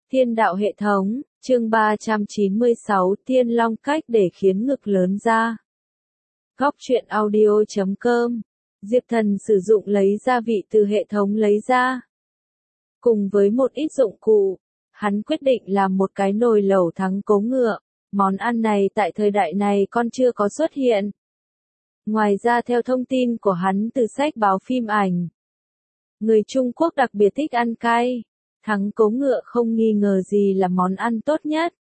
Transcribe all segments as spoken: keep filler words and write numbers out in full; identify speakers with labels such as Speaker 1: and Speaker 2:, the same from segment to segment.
Speaker 1: Thiên đạo hệ thống, chương ba trăm chín mươi sáu, Thiên Long cách để khiến ngực lớn ra. Góc truyện audio chấm com. Diệp Thần sử dụng lấy gia vị từ hệ thống lấy ra. Cùng với một ít dụng cụ, hắn quyết định làm một cái nồi lẩu thắng cố ngựa. Món ăn này tại thời đại này còn chưa có xuất hiện. Ngoài ra theo thông tin của hắn từ sách báo phim ảnh, người Trung Quốc đặc biệt thích ăn cay. Thắng cố ngựa không nghi ngờ gì là món ăn tốt nhất.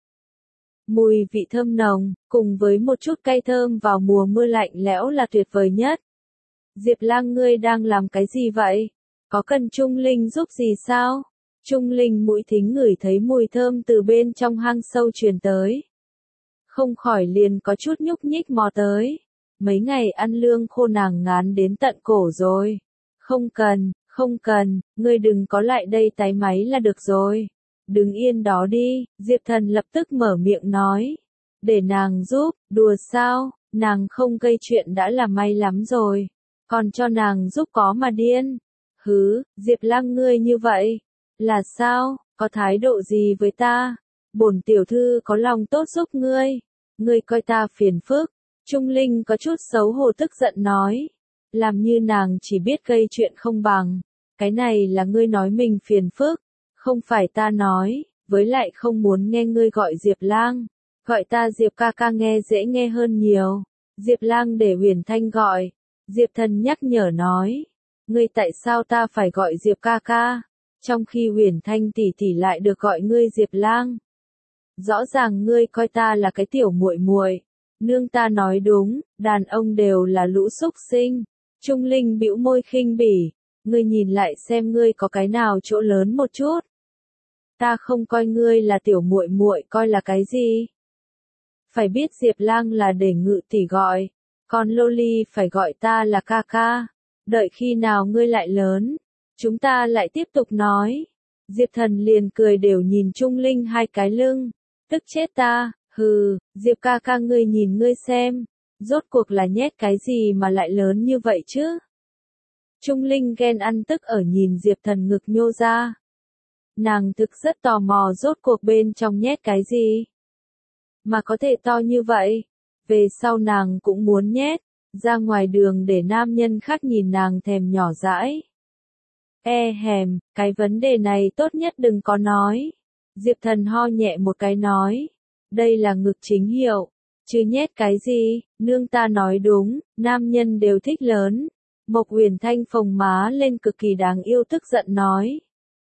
Speaker 1: Mùi vị thơm nồng, cùng với một chút cay thơm vào mùa mưa lạnh lẽo là tuyệt vời nhất. Diệp Lang, ngươi đang làm cái gì vậy? Có cần Trung Linh giúp gì sao? Trung Linh mũi thính ngửi thấy mùi thơm từ bên trong hang sâu truyền tới. Không khỏi liền có chút nhúc nhích mò tới. Mấy ngày ăn lương khô nàng ngán đến tận cổ rồi. Không cần. Không cần, ngươi đừng có lại đây tái máy là được rồi. Đứng yên đó đi, Diệp Thần lập tức mở miệng nói. Để nàng giúp, đùa sao, nàng không gây chuyện đã là may lắm rồi. Còn cho nàng giúp có mà điên. Hứ, Diệp Lang ngươi như vậy. Là sao, có thái độ gì với ta? Bổn tiểu thư có lòng tốt giúp ngươi. Ngươi coi ta phiền phức. Trung Linh có chút xấu hổ tức giận nói. Làm như nàng chỉ biết gây chuyện không bằng. Cái này là ngươi nói mình phiền phức, không phải ta nói, với lại không muốn nghe ngươi gọi Diệp Lang, gọi ta Diệp ca ca nghe dễ nghe hơn nhiều. Diệp Lang để Huyền Thanh gọi. Diệp Thần nhắc nhở nói, ngươi tại sao ta phải gọi Diệp ca ca, trong khi Huyền Thanh tỷ tỷ lại được gọi ngươi Diệp Lang. Rõ ràng ngươi coi ta là cái tiểu muội muội. Nương ta nói đúng, đàn ông đều là lũ súc sinh. Trung Linh bĩu môi khinh bỉ. Ngươi nhìn lại xem ngươi có cái nào chỗ lớn một chút. Ta không coi ngươi là tiểu muội muội, coi là cái gì? Phải biết Diệp Lang là để Ngự tỷ gọi, còn Loli phải gọi ta là ca ca. Đợi khi nào ngươi lại lớn, chúng ta lại tiếp tục nói. Diệp Thần liền cười đều nhìn Trung Linh hai cái lưng, tức chết ta. Hừ, Diệp ca ca ngươi nhìn ngươi xem, rốt cuộc là nhét cái gì mà lại lớn như vậy chứ? Trung Linh ghen ăn tức ở nhìn Diệp Thần ngực nhô ra. Nàng thực rất tò mò rốt cuộc bên trong nhét cái gì. Mà có thể to như vậy. Về sau nàng cũng muốn nhét, ra ngoài đường để nam nhân khác nhìn nàng thèm nhỏ dãi. E hèm, cái vấn đề này tốt nhất đừng có nói. Diệp Thần ho nhẹ một cái nói. Đây là ngực chính hiệu, chứ nhét cái gì, nương ta nói đúng, nam nhân đều thích lớn. Mộc Huyền Thanh phồng má lên cực kỳ đáng yêu tức giận nói.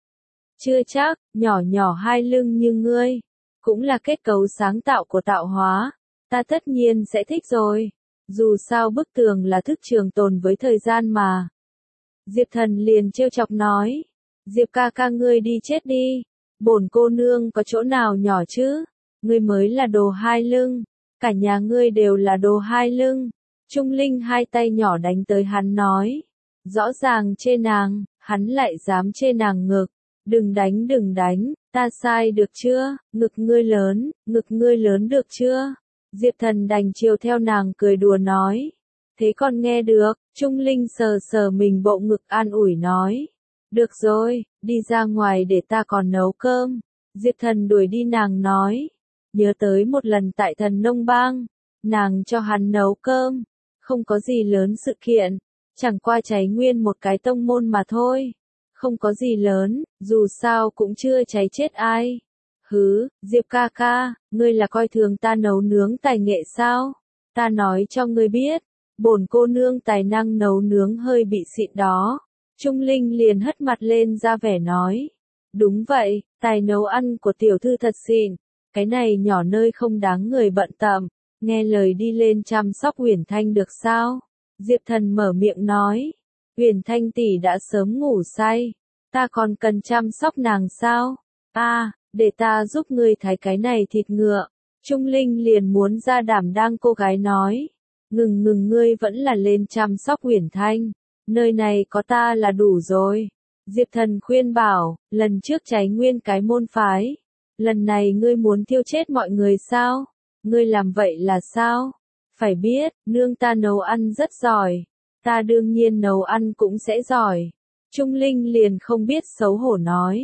Speaker 1: Chưa chắc, nhỏ nhỏ hai lưng như ngươi, cũng là kết cấu sáng tạo của tạo hóa, ta tất nhiên sẽ thích rồi. Dù sao bức tường là thức trường tồn với thời gian mà. Diệp Thần liền trêu chọc nói. Diệp ca ca ngươi đi chết đi, bổn cô nương có chỗ nào nhỏ chứ, ngươi mới là đồ hai lưng, cả nhà ngươi đều là đồ hai lưng. Trung Linh hai tay nhỏ đánh tới hắn nói. Rõ ràng chê nàng, hắn lại dám chê nàng ngực. Đừng đánh đừng đánh, ta sai được chưa, ngực ngươi lớn, ngực ngươi lớn được chưa? Diệp Thần đành chiều theo nàng cười đùa nói. Thế còn nghe được, Trung Linh sờ sờ mình bộ ngực an ủi nói. Được rồi, đi ra ngoài để ta còn nấu cơm. Diệp Thần đuổi đi nàng nói. Nhớ tới một lần tại Thần Nông Bang, nàng cho hắn nấu cơm. Không có gì lớn sự kiện, chẳng qua cháy nguyên một cái tông môn mà thôi. Không có gì lớn, dù sao cũng chưa cháy chết ai. Hứ, Diệp ca ca, ngươi là coi thường ta nấu nướng tài nghệ sao? Ta nói cho ngươi biết, bổn cô nương tài năng nấu nướng hơi bị xịn đó. Trung Linh liền hất mặt lên ra vẻ nói. Đúng vậy, tài nấu ăn của tiểu thư thật xịn, cái này nhỏ nơi không đáng người bận tâm. Nghe lời đi lên chăm sóc Huyền Thanh được sao? Diệp Thần mở miệng nói. Huyền Thanh tỷ đã sớm ngủ say. Ta còn cần chăm sóc nàng sao? À, để ta giúp ngươi thái cái này thịt ngựa. Trung Linh liền muốn ra đảm đang cô gái nói. Ngừng ngừng ngươi vẫn là lên chăm sóc Huyền Thanh. Nơi này có ta là đủ rồi. Diệp Thần khuyên bảo, lần trước cháy nguyên cái môn phái. Lần này ngươi muốn thiêu chết mọi người sao? Ngươi làm vậy là sao? Phải biết, nương ta nấu ăn rất giỏi. Ta đương nhiên nấu ăn cũng sẽ giỏi. Trung Linh liền không biết xấu hổ nói.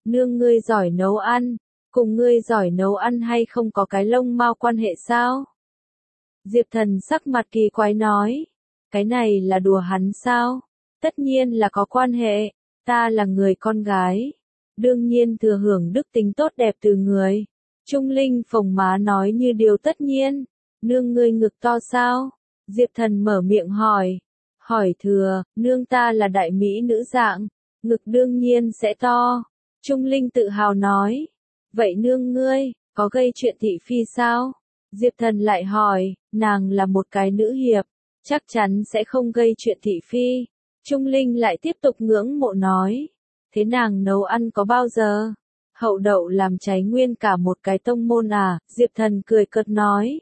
Speaker 1: Nương ngươi giỏi nấu ăn, cùng ngươi giỏi nấu ăn hay không có cái lông mao quan hệ sao? Diệp Thần sắc mặt kỳ quái nói, cái này là đùa hắn sao? Tất nhiên là có quan hệ, ta là người con gái, đương nhiên thừa hưởng đức tính tốt đẹp từ người. Trung Linh phồng má nói như điều tất nhiên, nương ngươi ngực to sao? Diệp Thần mở miệng hỏi, hỏi thừa, nương ta là đại mỹ nữ dạng, ngực đương nhiên sẽ to. Trung Linh tự hào nói, vậy nương ngươi, có gây chuyện thị phi sao? Diệp Thần lại hỏi, nàng là một cái nữ hiệp, chắc chắn sẽ không gây chuyện thị phi. Trung Linh lại tiếp tục ngưỡng mộ nói, thế nàng nấu ăn có bao giờ? Hậu đậu làm cháy nguyên cả một cái tông môn à? Diệp Thần cười cợt nói,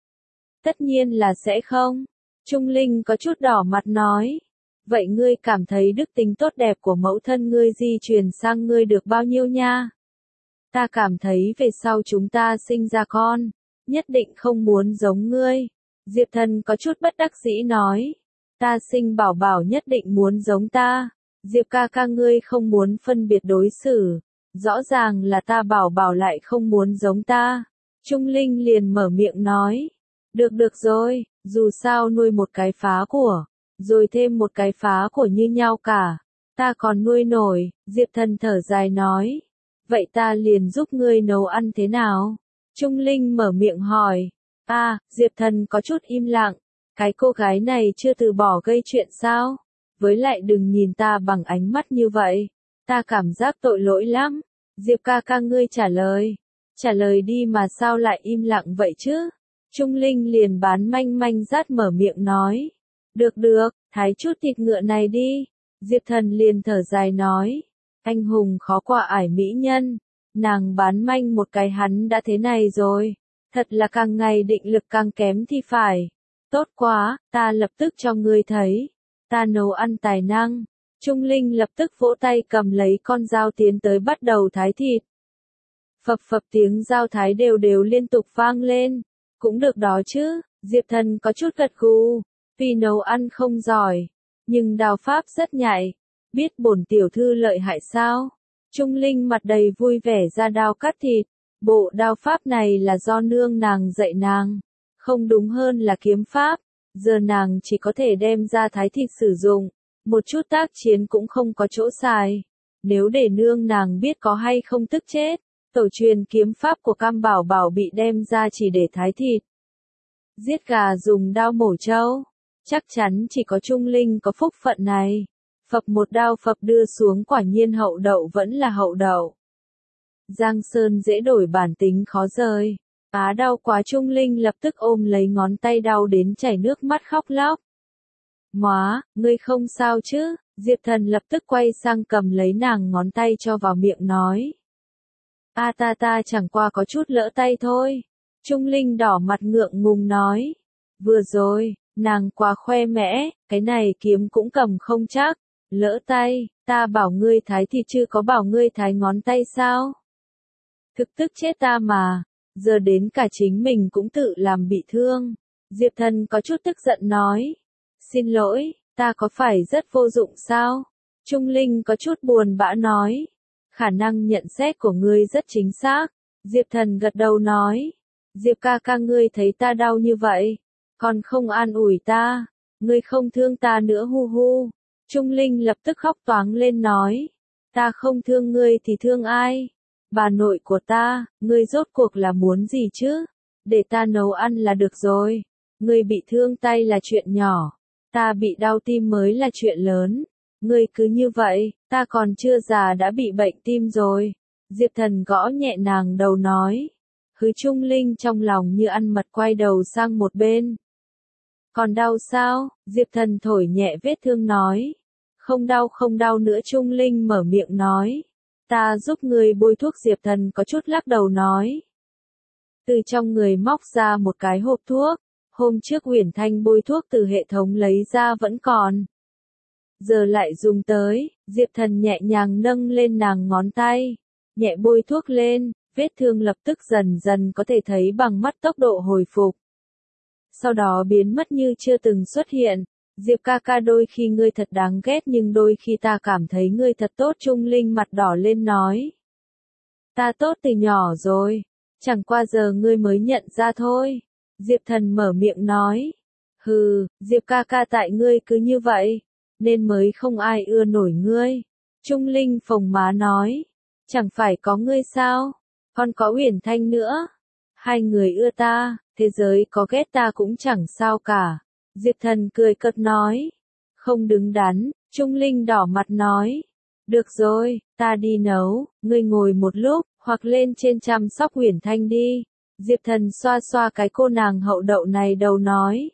Speaker 1: tất nhiên là sẽ không. Trung Linh có chút đỏ mặt nói, vậy ngươi cảm thấy đức tính tốt đẹp của mẫu thân ngươi di truyền sang ngươi được bao nhiêu nha? Ta cảm thấy về sau chúng ta sinh ra con, nhất định không muốn giống ngươi. Diệp Thần có chút bất đắc dĩ nói, ta sinh bảo bảo nhất định muốn giống ta. Diệp ca ca ngươi không muốn phân biệt đối xử, rõ ràng là ta bảo bảo lại không muốn giống ta. Trung Linh liền mở miệng nói, được được rồi, dù sao nuôi một cái phá của, rồi thêm một cái phá của như nhau cả, ta còn nuôi nổi. Diệp Thần thở dài nói, vậy ta liền giúp ngươi nấu ăn thế nào? Trung Linh mở miệng hỏi, à, Diệp Thần có chút im lặng, cái cô gái này chưa từ bỏ gây chuyện sao? Với lại đừng nhìn ta bằng ánh mắt như vậy, ta cảm giác tội lỗi lắm. Diệp ca ca ngươi trả lời, trả lời đi mà sao lại im lặng vậy chứ? Trung Linh liền bán manh manh rát mở miệng nói, được được, thái chút thịt ngựa này đi. Diệp Thần liền thở dài nói, anh hùng khó qua ải mỹ nhân, nàng bán manh một cái hắn đã thế này rồi, thật là càng ngày định lực càng kém thì phải. Tốt quá, ta lập tức cho ngươi thấy, ta nấu ăn tài năng. Trung Linh lập tức vỗ tay cầm lấy con dao tiến tới bắt đầu thái thịt. Phập phập tiếng dao thái đều đều liên tục vang lên, cũng được đó chứ. Diệp Thần có chút gật gù, vì nấu ăn không giỏi, nhưng đao pháp rất nhạy, biết bổn tiểu thư lợi hại sao? Trung Linh mặt đầy vui vẻ ra đao cắt thịt, bộ đao pháp này là do nương nàng dạy nàng, không đúng hơn là kiếm pháp, giờ nàng chỉ có thể đem ra thái thịt sử dụng, một chút tác chiến cũng không có chỗ xài. Nếu để nương nàng biết có hay không tức chết. Tổ truyền kiếm pháp của Cam Bảo Bảo bị đem ra chỉ để thái thịt. Giết gà dùng đao mổ trâu, chắc chắn chỉ có Trung Linh có phúc phận này. Phập một đao phập đưa xuống, quả nhiên hậu đậu vẫn là hậu đậu. Giang Sơn dễ đổi bản tính khó rời. Á đau quá, Trung Linh lập tức ôm lấy ngón tay đau đến chảy nước mắt khóc lóc. Móa, ngươi không sao chứ? Diệp Thần lập tức quay sang cầm lấy nàng ngón tay cho vào miệng nói. A à, ta ta chẳng qua có chút lỡ tay thôi. Trung Linh đỏ mặt ngượng ngùng nói. Vừa rồi, nàng quá khoe mẽ, cái này kiếm cũng cầm không chắc. Lỡ tay, ta bảo ngươi thái thịt chứ có bảo ngươi thái ngón tay sao? Thực tức chết ta mà, giờ đến cả chính mình cũng tự làm bị thương. Diệp Thần có chút tức giận nói. Xin lỗi, ta có phải rất vô dụng sao? Trung Linh có chút buồn bã nói. Khả năng nhận xét của ngươi rất chính xác. Diệp Thần gật đầu nói. Diệp ca ca ngươi thấy ta đau như vậy, còn không an ủi ta, ngươi không thương ta nữa hu hu. Trung Linh lập tức khóc toáng lên nói. Ta không thương ngươi thì thương ai? Bà nội của ta, ngươi rốt cuộc là muốn gì chứ? Để ta nấu ăn là được rồi. Ngươi bị thương tay là chuyện nhỏ, ta bị đau tim mới là chuyện lớn. Ngươi cứ như vậy, ta còn chưa già đã bị bệnh tim rồi. Diệp Thần gõ nhẹ nàng đầu nói. Hứ Trung Linh trong lòng như ăn mật quay đầu sang một bên. Còn đau sao? Diệp Thần thổi nhẹ vết thương nói. Không đau không đau nữa, Trung Linh mở miệng nói. Ta giúp ngươi bôi thuốc. Diệp Thần có chút lắc đầu nói. Từ trong người móc ra một cái hộp thuốc. Hôm trước Uyển Thanh bôi thuốc từ hệ thống lấy ra vẫn còn. Giờ lại dùng tới. Diệp Thần nhẹ nhàng nâng lên nàng ngón tay, nhẹ bôi thuốc lên, vết thương lập tức dần dần có thể thấy bằng mắt tốc độ hồi phục. Sau đó biến mất như chưa từng xuất hiện. Diệp ca ca, đôi khi ngươi thật đáng ghét nhưng đôi khi ta cảm thấy ngươi thật tốt. Trung Linh mặt đỏ lên nói. Ta tốt từ nhỏ rồi, chẳng qua giờ ngươi mới nhận ra thôi. Diệp Thần mở miệng nói. Hừ, Diệp ca ca tại ngươi cứ như vậy, nên mới không ai ưa nổi ngươi. Trung Linh phồng má nói. Chẳng phải có ngươi sao, còn có Uyển Thanh nữa. Hai người ưa ta, thế giới có ghét ta cũng chẳng sao cả. Diệp Thần cười cợt nói. Không đứng đắn, Trung Linh đỏ mặt nói. Được rồi, ta đi nấu, ngươi ngồi một lúc, hoặc lên trên chăm sóc Uyển Thanh đi. Diệp Thần xoa xoa cái cô nàng hậu đậu này đầu nói.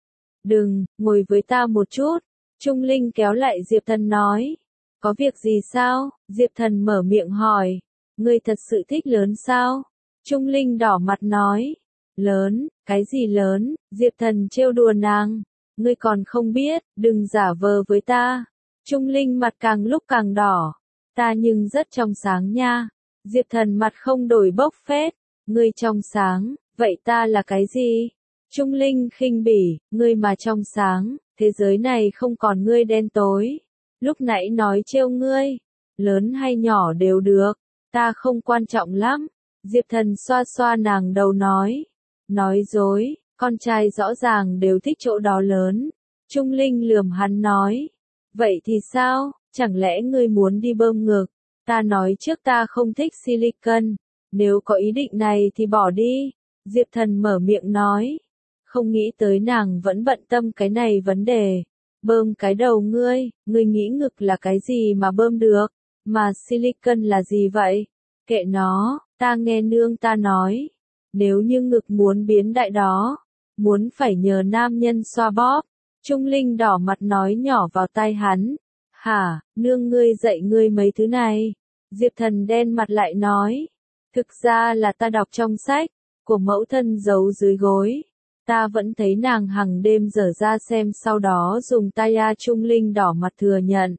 Speaker 1: Đừng, ngồi với ta một chút. Trung Linh kéo lại Diệp Thần nói. Có việc gì sao? Diệp Thần mở miệng hỏi. Ngươi thật sự thích lớn sao? Trung Linh đỏ mặt nói. Lớn, cái gì lớn? Diệp Thần trêu đùa nàng. Ngươi còn không biết, đừng giả vờ với ta. Trung Linh mặt càng lúc càng đỏ. Ta nhưng rất trong sáng nha. Diệp Thần mặt không đổi bốc phét. Ngươi trong sáng, vậy ta là cái gì? Trung Linh khinh bỉ, ngươi mà trong sáng, thế giới này không còn ngươi đen tối. Lúc nãy nói trêu ngươi, lớn hay nhỏ đều được, ta không quan trọng lắm. Diệp Thần xoa xoa nàng đầu nói. Nói dối, con trai rõ ràng đều thích chỗ đó lớn. Trung Linh lườm hắn nói. Vậy thì sao, chẳng lẽ ngươi muốn đi bơm ngực? Ta nói trước ta không thích silicon, nếu có ý định này thì bỏ đi. Diệp Thần mở miệng nói. Không nghĩ tới nàng vẫn bận tâm cái này vấn đề. Bơm cái đầu ngươi, ngươi nghĩ ngực là cái gì mà bơm được, mà silicon là gì vậy? Kệ nó, ta nghe nương ta nói. Nếu như ngực muốn biến đại đó, muốn phải nhờ nam nhân xoa bóp. Trung Linh đỏ mặt nói nhỏ vào tai hắn. Hả, nương ngươi dạy ngươi mấy thứ này? Diệp Thần đen mặt lại nói. Thực ra là ta đọc trong sách, của mẫu thân giấu dưới gối. Ta vẫn thấy nàng hằng đêm dở ra xem sau đó dùng tay a. Trung Linh đỏ mặt thừa nhận.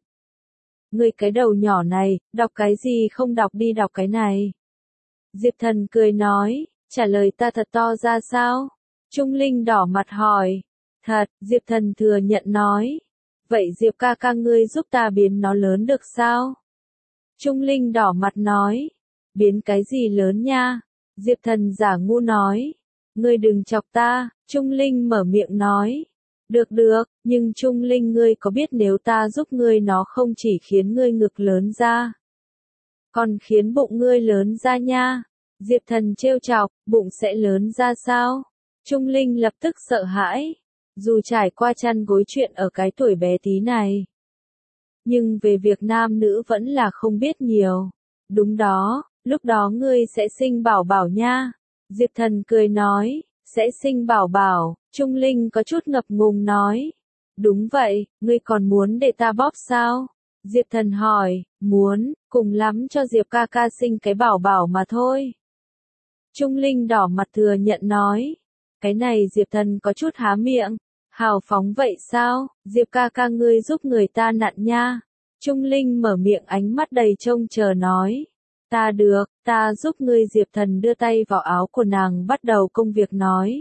Speaker 1: Ngươi cái đầu nhỏ này, đọc cái gì không đọc đi đọc cái này. Diệp Thần cười nói, trả lời ta thật to ra sao? Trung Linh đỏ mặt hỏi. Thật, Diệp Thần thừa nhận nói. Vậy Diệp ca ca ngươi giúp ta biến nó lớn được sao? Trung Linh đỏ mặt nói. Biến cái gì lớn nha? Diệp Thần giả ngu nói. Ngươi đừng chọc ta, Trung Linh mở miệng nói. Được được, nhưng Trung Linh ngươi có biết nếu ta giúp ngươi nó không chỉ khiến ngươi ngực lớn ra, còn khiến bụng ngươi lớn ra nha. Diệp Thần trêu chọc, bụng sẽ lớn ra sao? Trung Linh lập tức sợ hãi. Dù trải qua chăn gối chuyện ở cái tuổi bé tí này, nhưng về việc nam nữ vẫn là không biết nhiều. Đúng đó, lúc đó ngươi sẽ sinh bảo bảo nha. Diệp Thần cười nói, sẽ sinh bảo bảo. Trung Linh có chút ngập ngùng nói. Đúng vậy, ngươi còn muốn để ta bóp sao? Diệp Thần hỏi, muốn, cùng lắm cho Diệp ca ca sinh cái bảo bảo mà thôi. Trung Linh đỏ mặt thừa nhận nói. Cái này Diệp Thần có chút há miệng. Hào phóng vậy sao, Diệp ca ca ngươi giúp người ta nặn nha. Trung Linh mở miệng ánh mắt đầy trông chờ nói. Ta được, ta giúp ngươi. Diệp Thần đưa tay vào áo của nàng bắt đầu công việc nói.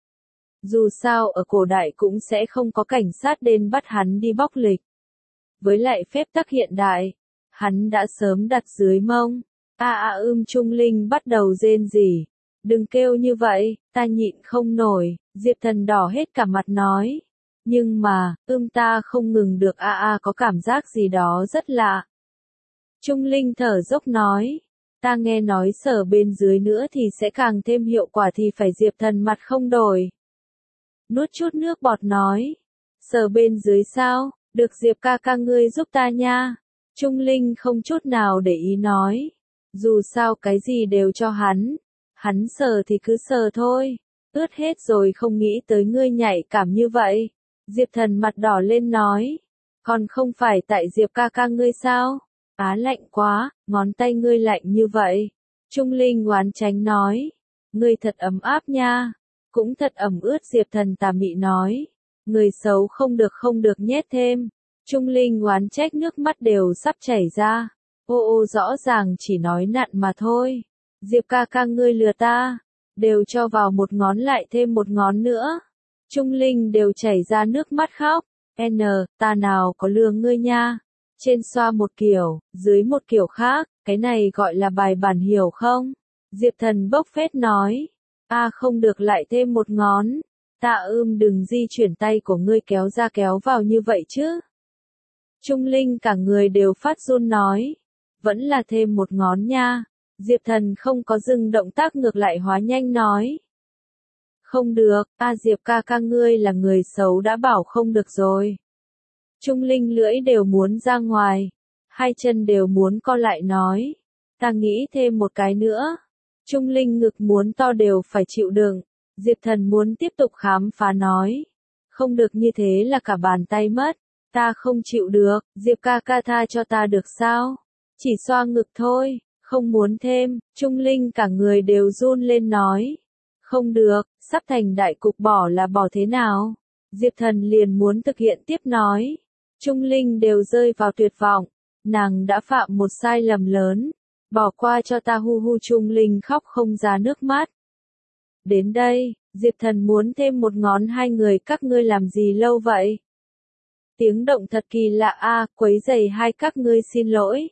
Speaker 1: Dù sao ở cổ đại cũng sẽ không có cảnh sát đến bắt hắn đi bóc lịch. Với lại phép tắc hiện đại, hắn đã sớm đặt dưới mông. A a ưm Trung Linh bắt đầu rên rỉ. Đừng kêu như vậy, ta nhịn không nổi. Diệp Thần đỏ hết cả mặt nói. Nhưng mà, ưm ta không ngừng được a a có cảm giác gì đó rất lạ. Trung Linh thở dốc nói. Ta nghe nói sờ bên dưới nữa thì sẽ càng thêm hiệu quả thì phải. Diệp Thần mặt không đổi. Nuốt chút nước bọt nói. Sờ bên dưới sao, được Diệp ca ca ngươi giúp ta nha. Trung Linh không chút nào để ý nói. Dù sao cái gì đều cho hắn. Hắn sờ thì cứ sờ thôi. Ướt hết rồi không nghĩ tới ngươi nhạy cảm như vậy. Diệp Thần mặt đỏ lên nói. Còn không phải tại Diệp ca ca ngươi sao? Á lạnh quá, ngón tay ngươi lạnh như vậy. Trung Linh oán tránh nói. Ngươi thật ấm áp nha. Cũng thật ẩm ướt. Diệp Thần tà mị nói. Người xấu không được không được nhét thêm. Trung Linh oán trách nước mắt đều sắp chảy ra. Ô ô rõ ràng chỉ nói nặn mà thôi. Diệp ca ca ngươi lừa ta. Đều cho vào một ngón lại thêm một ngón nữa. Trung Linh đều chảy ra nước mắt khóc. N, ta nào có lừa ngươi nha. Trên xoa một kiểu, dưới một kiểu khác, cái này gọi là bài bản hiểu không? Diệp Thần bốc phét nói. A à, không được lại thêm một ngón. Tạ Ưm đừng di chuyển tay của ngươi kéo ra kéo vào như vậy chứ. Trung Linh cả người đều phát run nói. Vẫn là thêm một ngón nha. Diệp Thần không có dừng động tác ngược lại hóa nhanh nói. Không được, a à, Diệp ca ca ngươi là người xấu đã bảo không được rồi. Trung Linh lưỡi đều muốn ra ngoài. Hai chân đều muốn co lại nói. Ta nghĩ thêm một cái nữa. Trung Linh ngực muốn to đều phải chịu đựng. Diệp Thần muốn tiếp tục khám phá nói. Không được như thế là cả bàn tay mất. Ta không chịu được, Diệp ca ca tha cho ta được sao? Chỉ xoa ngực thôi, không muốn thêm. Trung Linh cả người đều run lên nói. Không được, sắp thành đại cục bỏ là bỏ thế nào? Diệp Thần liền muốn thực hiện tiếp nói. Trung Linh đều rơi vào tuyệt vọng. Nàng đã phạm một sai lầm lớn. Bỏ qua cho ta hu hu. Trung Linh khóc không ra nước mắt. Đến đây, Diệp Thần muốn thêm một ngón. Hai người các ngươi làm gì lâu vậy? Tiếng động thật kỳ lạ a, à, quấy rầy hai các ngươi xin lỗi.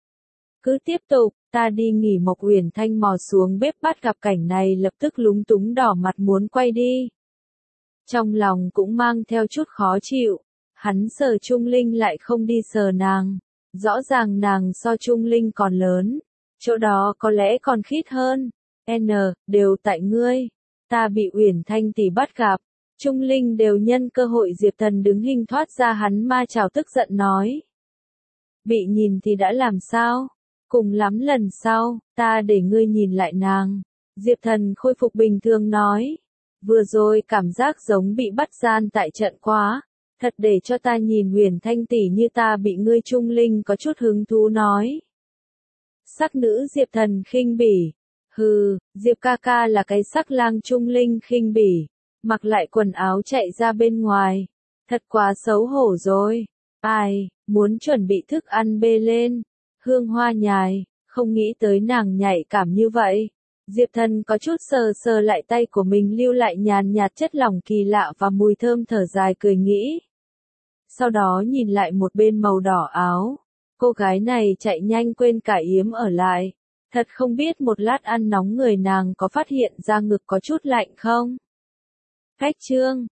Speaker 1: Cứ tiếp tục, ta đi nghỉ. Mộc Uyển Thanh mò xuống bếp bắt gặp cảnh này lập tức lúng túng đỏ mặt muốn quay đi. Trong lòng cũng mang theo chút khó chịu. Hắn sờ Trung Linh lại không đi sờ nàng. Rõ ràng nàng so Trung Linh còn lớn. Chỗ đó có lẽ còn khít hơn. N, đều tại ngươi. Ta bị Uyển Thanh tỷ bắt gặp. Trung Linh đều nhân cơ hội. Diệp Thần đứng hình thoát ra hắn ma chảo tức giận nói. Bị nhìn thì đã làm sao? Cùng lắm lần sau, ta để ngươi nhìn lại nàng. Diệp Thần khôi phục bình thường nói. Vừa rồi cảm giác giống bị bắt gian tại trận quá. Thật để cho ta nhìn Uyển Thanh tỷ như ta bị ngươi. Trung Linh có chút hứng thú nói. Sắc nữ Diệp Thần khinh bỉ. Hừ, Diệp ca ca là cái sắc lang. Trung Linh khinh bỉ. Mặc lại quần áo chạy ra bên ngoài. Thật quá xấu hổ rồi. Ai, muốn chuẩn bị thức ăn bê lên. Hương Hoa nhài, không nghĩ tới nàng nhạy cảm như vậy. Diệp Thần có chút sờ sờ lại tay của mình lưu lại nhàn nhạt chất lỏng kỳ lạ và mùi thơm thở dài cười nghĩ. Sau đó nhìn lại một bên màu đỏ áo. Cô gái này chạy nhanh quên cả yếm ở lại. Thật không biết một lát ăn nóng người nàng có phát hiện ra ngực có chút lạnh không? Khách chương